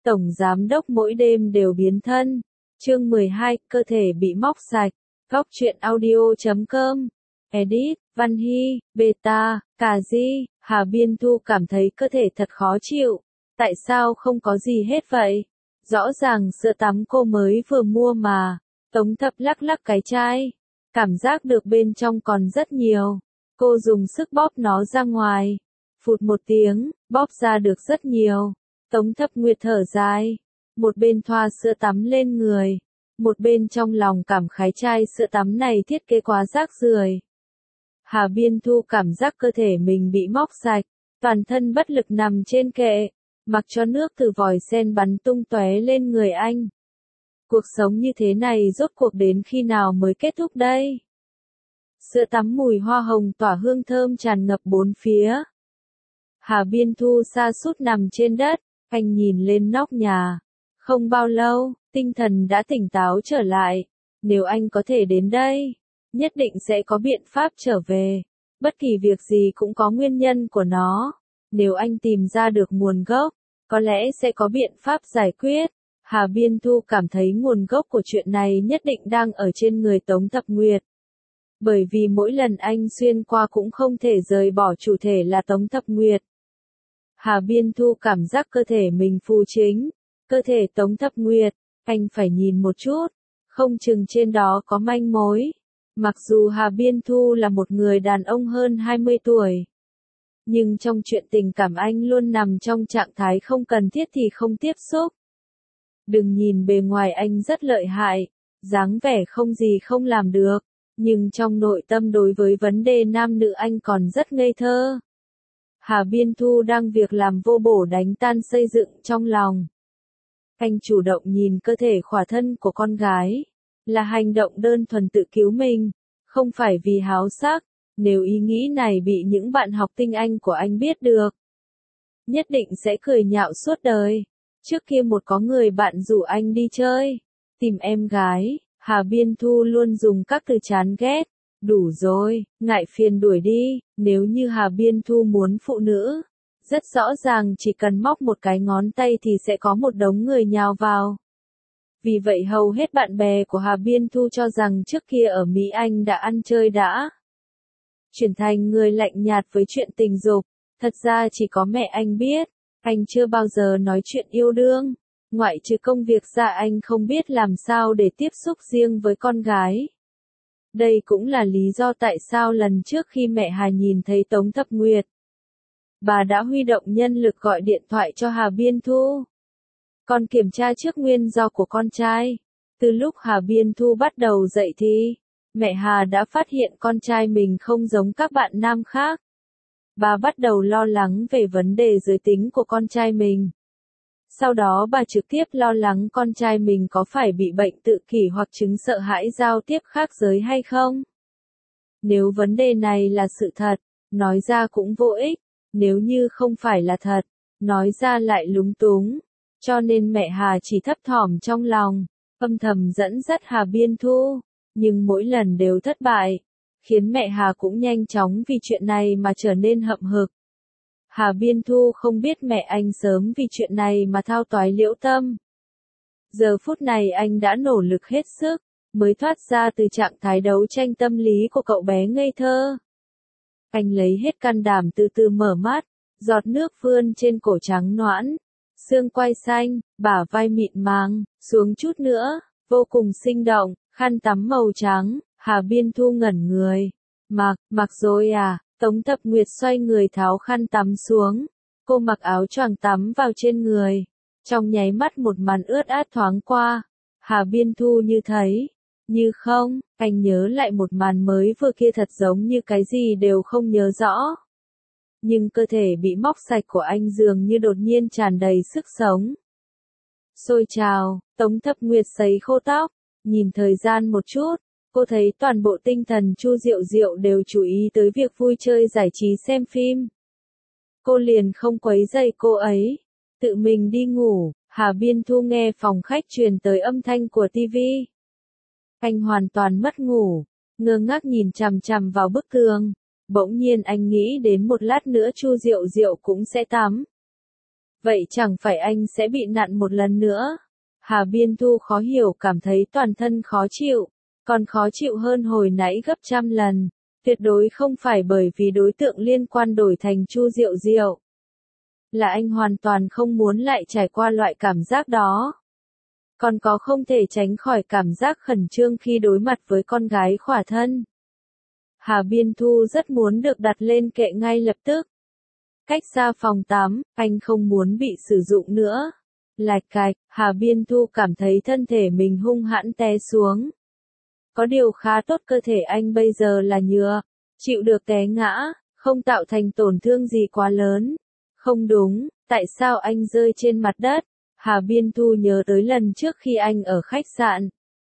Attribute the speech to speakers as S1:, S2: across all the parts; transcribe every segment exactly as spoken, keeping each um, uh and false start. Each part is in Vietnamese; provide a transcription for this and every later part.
S1: Tổng giám đốc mỗi đêm đều biến thân. Chương mười hai, cơ thể bị móc sạch. Góc truyện audio chấm com. Edit, Văn Hy, Beta, Cà Di. Hà Biên Thu cảm thấy cơ thể thật khó chịu. Tại sao không có gì hết vậy? Rõ ràng sữa tắm cô mới vừa mua mà. Tống Thập lắc lắc cái chai. Cảm giác được bên trong còn rất nhiều. Cô dùng sức bóp nó ra ngoài. Phụt một tiếng, bóp ra được rất nhiều. Tống Thập Nguyệt thở dài. Một bên thoa sữa tắm lên người. Một bên trong lòng cảm khái chai sữa tắm này thiết kế quá rác rưởi. Hà Biên Thu cảm giác cơ thể mình bị móc sạch. Toàn thân bất lực nằm trên kệ. Mặc cho nước từ vòi sen bắn tung tóe lên người anh. Cuộc sống như thế này rốt cuộc đến khi nào mới kết thúc đây? Sữa tắm mùi hoa hồng tỏa hương thơm tràn ngập bốn phía. Hà Biên Thu sa sút nằm trên đất, anh nhìn lên nóc nhà. Không bao lâu, tinh thần đã tỉnh táo trở lại. Nếu anh có thể đến đây, nhất định sẽ có biện pháp trở về. Bất kỳ việc gì cũng có nguyên nhân của nó. Nếu anh tìm ra được nguồn gốc, có lẽ sẽ có biện pháp giải quyết. Hà Biên Thu cảm thấy nguồn gốc của chuyện này nhất định đang ở trên người Tống Thập Nguyệt. Bởi vì mỗi lần anh xuyên qua cũng không thể rời bỏ chủ thể là Tống Thập Nguyệt. Hà Biên Thu cảm giác cơ thể mình phù chính. Cơ thể Tống Thập Nguyệt, anh phải nhìn một chút. Không chừng trên đó có manh mối. Mặc dù Hà Biên Thu là một người đàn ông hơn hai mươi tuổi. Nhưng trong chuyện tình cảm anh luôn nằm trong trạng thái không cần thiết thì không tiếp xúc. Đừng nhìn bề ngoài anh rất lợi hại, dáng vẻ không gì không làm được, nhưng trong nội tâm đối với vấn đề nam nữ anh còn rất ngây thơ. Hà Biên Thu đang việc làm vô bổ đánh tan xây dựng trong lòng. Anh chủ động nhìn cơ thể khỏa thân của con gái, là hành động đơn thuần tự cứu mình, không phải vì háo sắc. Nếu ý nghĩ này bị những bạn học tinh Anh của anh biết được, nhất định sẽ cười nhạo suốt đời. Trước kia một có người bạn rủ anh đi chơi, tìm em gái, Hà Biên Thu luôn dùng các từ chán ghét. Đủ rồi, ngại phiền đuổi đi. Nếu như Hà Biên Thu muốn phụ nữ, rất rõ ràng chỉ cần móc một cái ngón tay thì sẽ có một đống người nhào vào. Vì vậy hầu hết bạn bè của Hà Biên Thu cho rằng trước kia ở Mỹ anh đã ăn chơi đã chuyển thành người lạnh nhạt với chuyện tình dục. Thật ra chỉ có mẹ anh biết, anh chưa bao giờ nói chuyện yêu đương. Ngoại trừ công việc ra anh không biết làm sao để tiếp xúc riêng với con gái. Đây cũng là lý do tại sao lần trước khi mẹ Hà nhìn thấy Tống Thập Nguyệt, bà đã huy động nhân lực gọi điện thoại cho Hà Biên Thu. Còn kiểm tra trước nguyên do của con trai. Từ lúc Hà Biên Thu bắt đầu dậy thì, mẹ Hà đã phát hiện con trai mình không giống các bạn nam khác. Bà bắt đầu lo lắng về vấn đề giới tính của con trai mình. Sau đó bà trực tiếp lo lắng con trai mình có phải bị bệnh tự kỷ hoặc chứng sợ hãi giao tiếp khác giới hay không. Nếu vấn đề này là sự thật, nói ra cũng vô ích. Nếu như không phải là thật, nói ra lại lúng túng. Cho nên mẹ Hà chỉ thấp thỏm trong lòng, âm thầm dẫn dắt Hà Biên Thu. Nhưng mỗi lần đều thất bại, khiến mẹ Hà cũng nhanh chóng vì chuyện này mà trở nên hậm hực. Hà Biên Thu không biết mẹ anh sớm vì chuyện này mà thao toái liễu tâm. Giờ phút này anh đã nỗ lực hết sức, mới thoát ra từ trạng thái đấu tranh tâm lý của cậu bé ngây thơ. Anh lấy hết can đảm từ từ mở mắt, giọt nước vươn trên cổ trắng nõn, xương quai xanh, bả vai mịn màng, xuống chút nữa, vô cùng sinh động. Khăn tắm màu trắng, Hà Biên Thu ngẩn người. Mặc, mặc rồi à? Tống Thập Nguyệt xoay người tháo khăn tắm xuống. Cô mặc áo choàng tắm vào trên người. Trong nháy mắt một màn ướt át thoáng qua. Hà Biên Thu như thấy, như không, anh nhớ lại một màn mới vừa kia thật giống như cái gì đều không nhớ rõ. Nhưng cơ thể bị móc sạch của anh dường như đột nhiên tràn đầy sức sống. Xôi trào, Tống Thập Nguyệt sấy khô tóc. Nhìn thời gian một chút, cô thấy toàn bộ tinh thần Chu Diệu Diệu đều chú ý tới việc vui chơi giải trí xem phim. Cô liền không quấy rầy cô ấy, tự mình đi ngủ. Hà Biên Thu nghe phòng khách truyền tới âm thanh của tivi. Anh hoàn toàn mất ngủ, ngơ ngác nhìn chằm chằm vào bức tường. Bỗng nhiên anh nghĩ đến một lát nữa Chu Diệu Diệu cũng sẽ tắm. Vậy chẳng phải anh sẽ bị nặn một lần nữa? Hà Biên Thu khó hiểu cảm thấy toàn thân khó chịu, còn khó chịu hơn hồi nãy gấp trăm lần. Tuyệt đối không phải bởi vì đối tượng liên quan đổi thành Chu Diệu Diệu. Là anh hoàn toàn không muốn lại trải qua loại cảm giác đó. Còn có không thể tránh khỏi cảm giác khẩn trương khi đối mặt với con gái khỏa thân. Hà Biên Thu rất muốn được đặt lên kệ ngay lập tức. Cách xa phòng tắm, anh không muốn bị sử dụng nữa. Lạch cạch, Hà Biên Thu cảm thấy thân thể mình hung hãn té xuống. Có điều khá tốt cơ thể anh bây giờ là nhựa, chịu được té ngã, không tạo thành tổn thương gì quá lớn. Không đúng, tại sao anh rơi trên mặt đất? Hà Biên Thu nhớ tới lần trước khi anh ở khách sạn.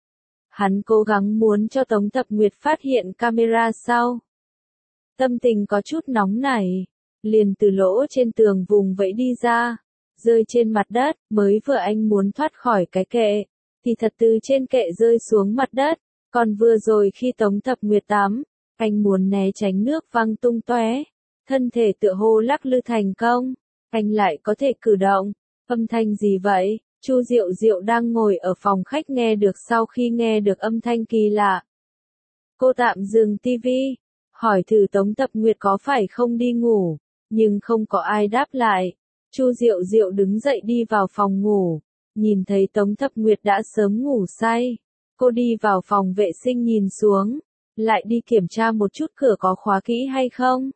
S1: Hắn cố gắng muốn cho Tống Thập Nguyệt phát hiện camera sau. Tâm tình có chút nóng nảy, liền từ lỗ trên tường vùng vẫy đi ra, rơi trên mặt đất, mới vừa anh muốn thoát khỏi cái kệ, thì thật từ trên kệ rơi xuống mặt đất, còn vừa rồi khi Tống Thập Nguyệt tắm, anh muốn né tránh nước văng tung tóe, thân thể tựa hồ lắc lư thành công, anh lại có thể cử động, âm thanh gì vậy? Chu Diệu Diệu đang ngồi ở phòng khách nghe được sau khi nghe được âm thanh kỳ lạ. Cô tạm dừng tivi, hỏi thử Tống Thập Nguyệt có phải không đi ngủ, nhưng không có ai đáp lại. Chu Diệu Diệu đứng dậy đi vào phòng ngủ, nhìn thấy Tống Thập Nguyệt đã sớm ngủ say. Cô đi vào phòng vệ sinh nhìn xuống, lại đi kiểm tra một chút cửa có khóa kỹ hay không.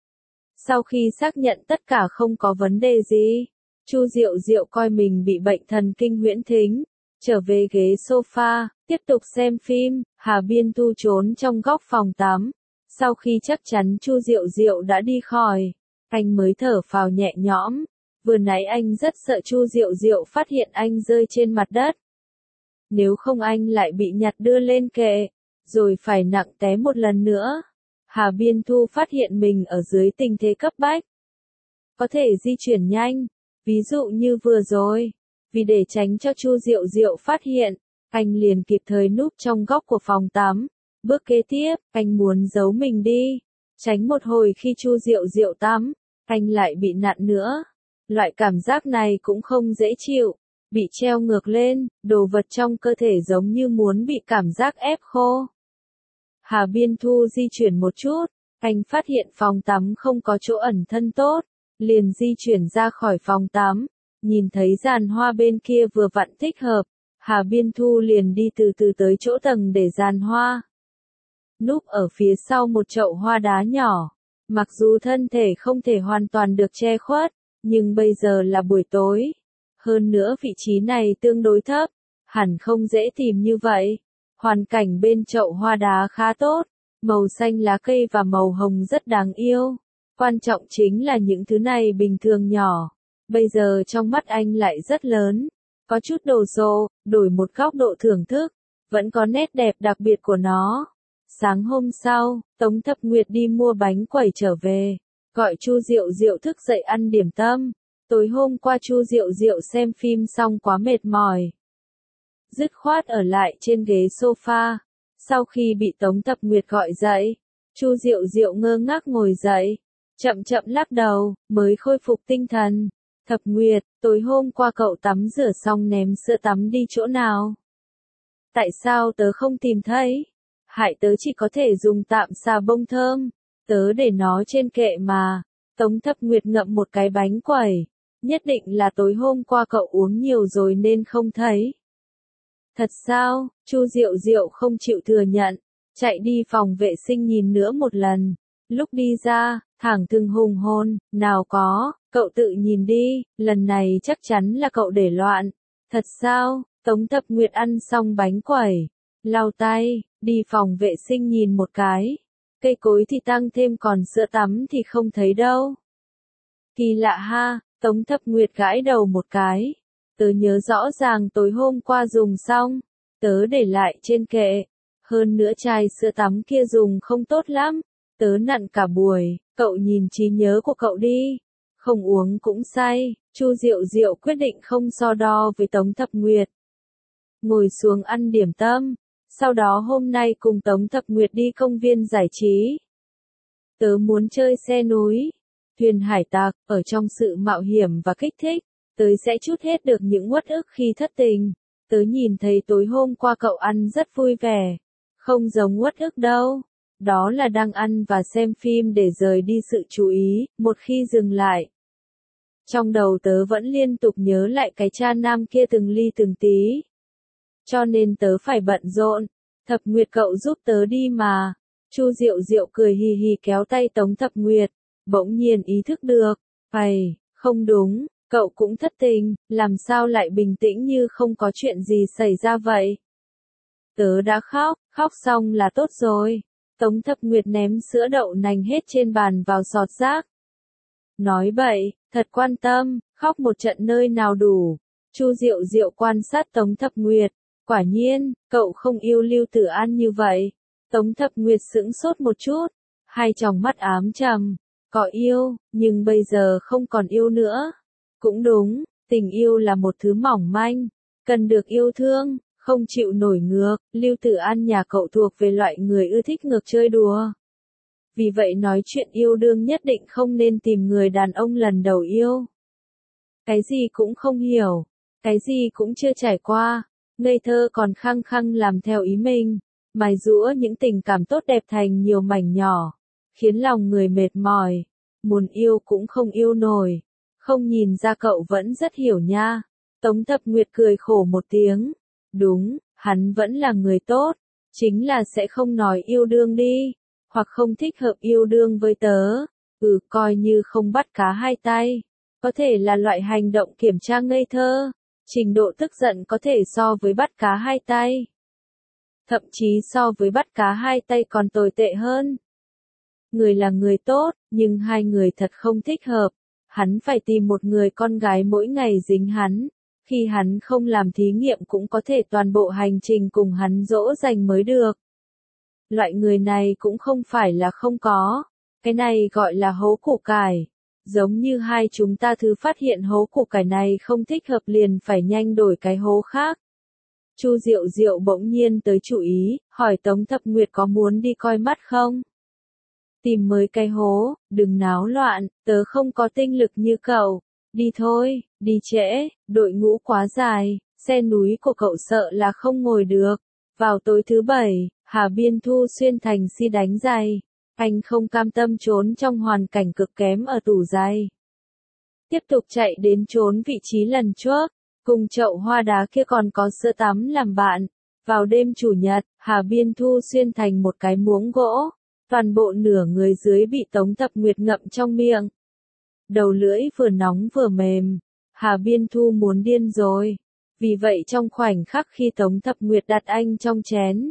S1: Sau khi xác nhận tất cả không có vấn đề gì, Chu Diệu Diệu coi mình bị bệnh thần kinh huyễn thính, trở về ghế sofa, tiếp tục xem phim. Hà Biên Thu trốn trong góc phòng tắm. Sau khi chắc chắn Chu Diệu Diệu đã đi khỏi, anh mới thở phào nhẹ nhõm. Vừa nãy anh rất sợ Chu Diệu Diệu phát hiện anh rơi trên mặt đất. Nếu không anh lại bị nhặt đưa lên kệ, rồi phải nặng té một lần nữa. Hà Biên Thu phát hiện mình ở dưới tình thế cấp bách. Có thể di chuyển nhanh, ví dụ như vừa rồi. Vì để tránh cho Chu Diệu Diệu phát hiện, anh liền kịp thời núp trong góc của phòng tắm. Bước kế tiếp, anh muốn giấu mình đi, tránh một hồi khi Chu Diệu Diệu tắm, anh lại bị nặn nữa. Loại cảm giác này cũng không dễ chịu, bị treo ngược lên, đồ vật trong cơ thể giống như muốn bị cảm giác ép khô. Hà Biên Thu di chuyển một chút, anh phát hiện phòng tắm không có chỗ ẩn thân tốt, liền di chuyển ra khỏi phòng tắm, nhìn thấy giàn hoa bên kia vừa vặn thích hợp, Hà Biên Thu liền đi từ từ tới chỗ tầng để giàn hoa. Núp ở phía sau một chậu hoa đá nhỏ, mặc dù thân thể không thể hoàn toàn được che khuất, nhưng bây giờ là buổi tối. Hơn nữa vị trí này tương đối thấp, hẳn không dễ tìm như vậy. Hoàn cảnh bên chậu hoa đá khá tốt, màu xanh lá cây và màu hồng rất đáng yêu. Quan trọng chính là những thứ này bình thường nhỏ, bây giờ trong mắt anh lại rất lớn. Có chút đồ sộ, đổi một góc độ thưởng thức, vẫn có nét đẹp đặc biệt của nó. Sáng hôm sau, Tống Thập Nguyệt đi mua bánh quẩy trở về, gọi Chu Diệu Diệu thức dậy ăn điểm tâm. Tối hôm qua Chu Diệu Diệu xem phim xong quá mệt mỏi, dứt khoát ở lại trên ghế sofa. Sau khi bị Tống Thập Nguyệt gọi dậy, Chu Diệu Diệu ngơ ngác ngồi dậy, chậm chậm lắc đầu, mới khôi phục tinh thần. Thập Nguyệt, tối hôm qua cậu tắm rửa xong ném sữa tắm đi chỗ nào? Tại sao tớ không tìm thấy? Hại tớ chỉ có thể dùng tạm xà bông thơm, tớ để nó trên kệ mà. Tống Thập Nguyệt ngậm một cái bánh quẩy, nhất định là tối hôm qua cậu uống nhiều rồi nên không thấy. Thật sao? Chu Diệu Diệu không chịu thừa nhận, chạy đi phòng vệ sinh nhìn nữa một lần. Lúc đi ra, thẳng thừng hùng hồn, nào có, cậu tự nhìn đi, lần này chắc chắn là cậu để loạn. Thật sao? Tống Thập Nguyệt ăn xong bánh quẩy, lau tay, đi phòng vệ sinh nhìn một cái. Cây cối thì tăng thêm còn sữa tắm thì không thấy đâu. Kỳ lạ ha, Tống Thập Nguyệt gãi đầu một cái. Tớ nhớ rõ ràng tối hôm qua dùng xong, tớ để lại trên kệ. Hơn nữa chai sữa tắm kia dùng không tốt lắm, tớ nặn cả buổi, cậu nhìn trí nhớ của cậu đi. Không uống cũng say. Chu Diệu Diệu quyết định không so đo với Tống Thập Nguyệt. Ngồi xuống ăn điểm tâm, sau đó hôm nay cùng Tống Thập Nguyệt đi công viên giải trí. Tớ muốn chơi xe núi. thuyền hải tặc, ở trong sự mạo hiểm và kích thích, tớ sẽ trút hết được những uất ức khi thất tình. Tớ nhìn thấy tối hôm qua cậu ăn rất vui vẻ. Không giống uất ức đâu. Đó là đang ăn và xem phim để rời đi sự chú ý, một khi dừng lại. Trong đầu tớ vẫn liên tục nhớ lại cái cha nam kia từng ly từng tí. Cho nên tớ phải bận rộn. Thập Nguyệt cậu giúp tớ đi mà. Chu Diệu Diệu cười hì hì kéo tay Tống Thập Nguyệt. Bỗng nhiên ý thức được. Ây, không đúng, cậu cũng thất tình, làm sao lại bình tĩnh như không có chuyện gì xảy ra vậy? Tớ đã khóc, khóc xong là tốt rồi. Tống Thập Nguyệt ném sữa đậu nành hết trên bàn vào sọt rác. Nói bậy, thật quan tâm, khóc một trận nơi nào đủ. Chu Diệu Diệu quan sát Tống Thập Nguyệt. Quả nhiên, cậu không yêu Lưu Tử An như vậy. Tống Thập Nguyệt sững sốt một chút. Hai tròng mắt ám trầm. Có yêu, nhưng bây giờ không còn yêu nữa. Cũng đúng, tình yêu là một thứ mỏng manh. Cần được yêu thương, không chịu nổi ngược. Lưu Tử An nhà cậu thuộc về loại người ưa thích ngược chơi đùa. Vì vậy nói chuyện yêu đương nhất định không nên tìm người đàn ông lần đầu yêu. Cái gì cũng không hiểu, cái gì cũng chưa trải qua, ngây thơ còn khăng khăng làm theo ý mình, mài giũa những tình cảm tốt đẹp thành nhiều mảnh nhỏ, khiến lòng người mệt mỏi, muốn yêu cũng không yêu nổi. Không nhìn ra cậu vẫn rất hiểu nha. Tống Thập Nguyệt cười khổ một tiếng. Đúng, hắn vẫn là người tốt, chính là sẽ không nói yêu đương đi, hoặc không thích hợp yêu đương với tớ. Ừ, coi như không bắt cá hai tay. Có thể là loại hành động kiểm tra ngây thơ. Trình độ tức giận có thể so với bắt cá hai tay. Thậm chí so với bắt cá hai tay còn tồi tệ hơn. Người là người tốt, nhưng hai người thật không thích hợp. Hắn phải tìm một người con gái mỗi ngày dính hắn. Khi hắn không làm thí nghiệm cũng có thể toàn bộ hành trình cùng hắn dỗ dành mới được. Loại người này cũng không phải là không có. Cái này gọi là hố củ cải. Giống như hai chúng ta thứ phát hiện hố củ cải này không thích hợp liền phải nhanh đổi cái hố khác. Chu Diệu Diệu bỗng nhiên tới chú ý, hỏi Tống Thập Nguyệt có muốn đi coi mắt không? Tìm mới cái hố, đừng náo loạn, tớ không có tinh lực như cậu. Đi thôi, đi trễ, đội ngũ quá dài, xe núi của cậu sợ là không ngồi được. Vào tối thứ bảy, Hà Biên Thu xuyên thành si đánh giày. Anh không cam tâm trốn trong hoàn cảnh cực kém ở tủ giày. Tiếp tục chạy đến trốn vị trí lần trước, cùng chậu hoa đá kia còn có sữa tắm làm bạn. Vào đêm chủ nhật, Hà Biên Thu xuyên thành một cái muỗng gỗ. Toàn bộ nửa người dưới bị Tống Thập Nguyệt ngậm trong miệng. Đầu lưỡi vừa nóng vừa mềm. Hà Biên Thu muốn điên rồi. Vì vậy trong khoảnh khắc khi Tống Thập Nguyệt đặt anh trong chén,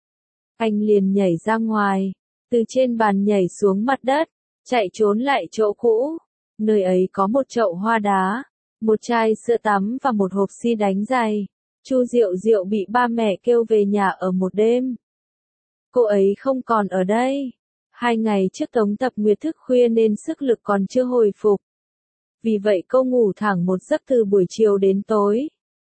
S1: anh liền nhảy ra ngoài, từ trên bàn nhảy xuống mặt đất, chạy trốn lại chỗ cũ. Nơi ấy có một chậu hoa đá, một chai sữa tắm và một hộp xi đánh giày. Chu Diệu Diệu bị ba mẹ kêu về nhà ở một đêm. Cô ấy không còn ở đây. Hai ngày trước Tống Thập Nguyệt thức khuya nên sức lực còn chưa hồi phục. Vì vậy cô ngủ thẳng một giấc từ buổi chiều đến tối.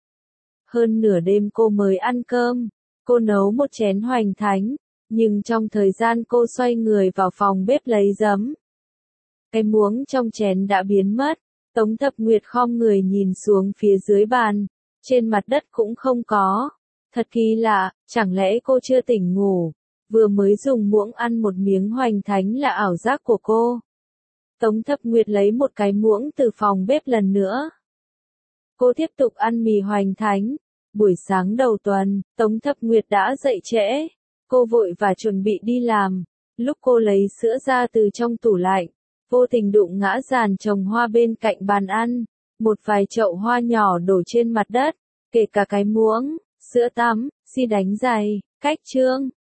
S1: Hơn nửa đêm cô mới ăn cơm. Cô nấu một chén hoành thánh. Nhưng trong thời gian cô xoay người vào phòng bếp lấy giấm, cái muỗng trong chén đã biến mất. Tống Thập Nguyệt khom người nhìn xuống phía dưới bàn. Trên mặt đất cũng không có. Thật kỳ lạ, chẳng lẽ cô chưa tỉnh ngủ? Vừa mới dùng muỗng ăn một miếng hoành thánh là ảo giác của cô. Tống Thập Nguyệt lấy một cái muỗng từ phòng bếp lần nữa. Cô tiếp tục ăn mì hoành thánh. Buổi sáng đầu tuần, Tống Thập Nguyệt đã dậy trễ. Cô vội và chuẩn bị đi làm. Lúc cô lấy sữa ra từ trong tủ lạnh, vô tình đụng ngã giàn trồng hoa bên cạnh bàn ăn. Một vài chậu hoa nhỏ đổ trên mặt đất, kể cả cái muỗng, sữa tắm, xi đánh giày, cách chương.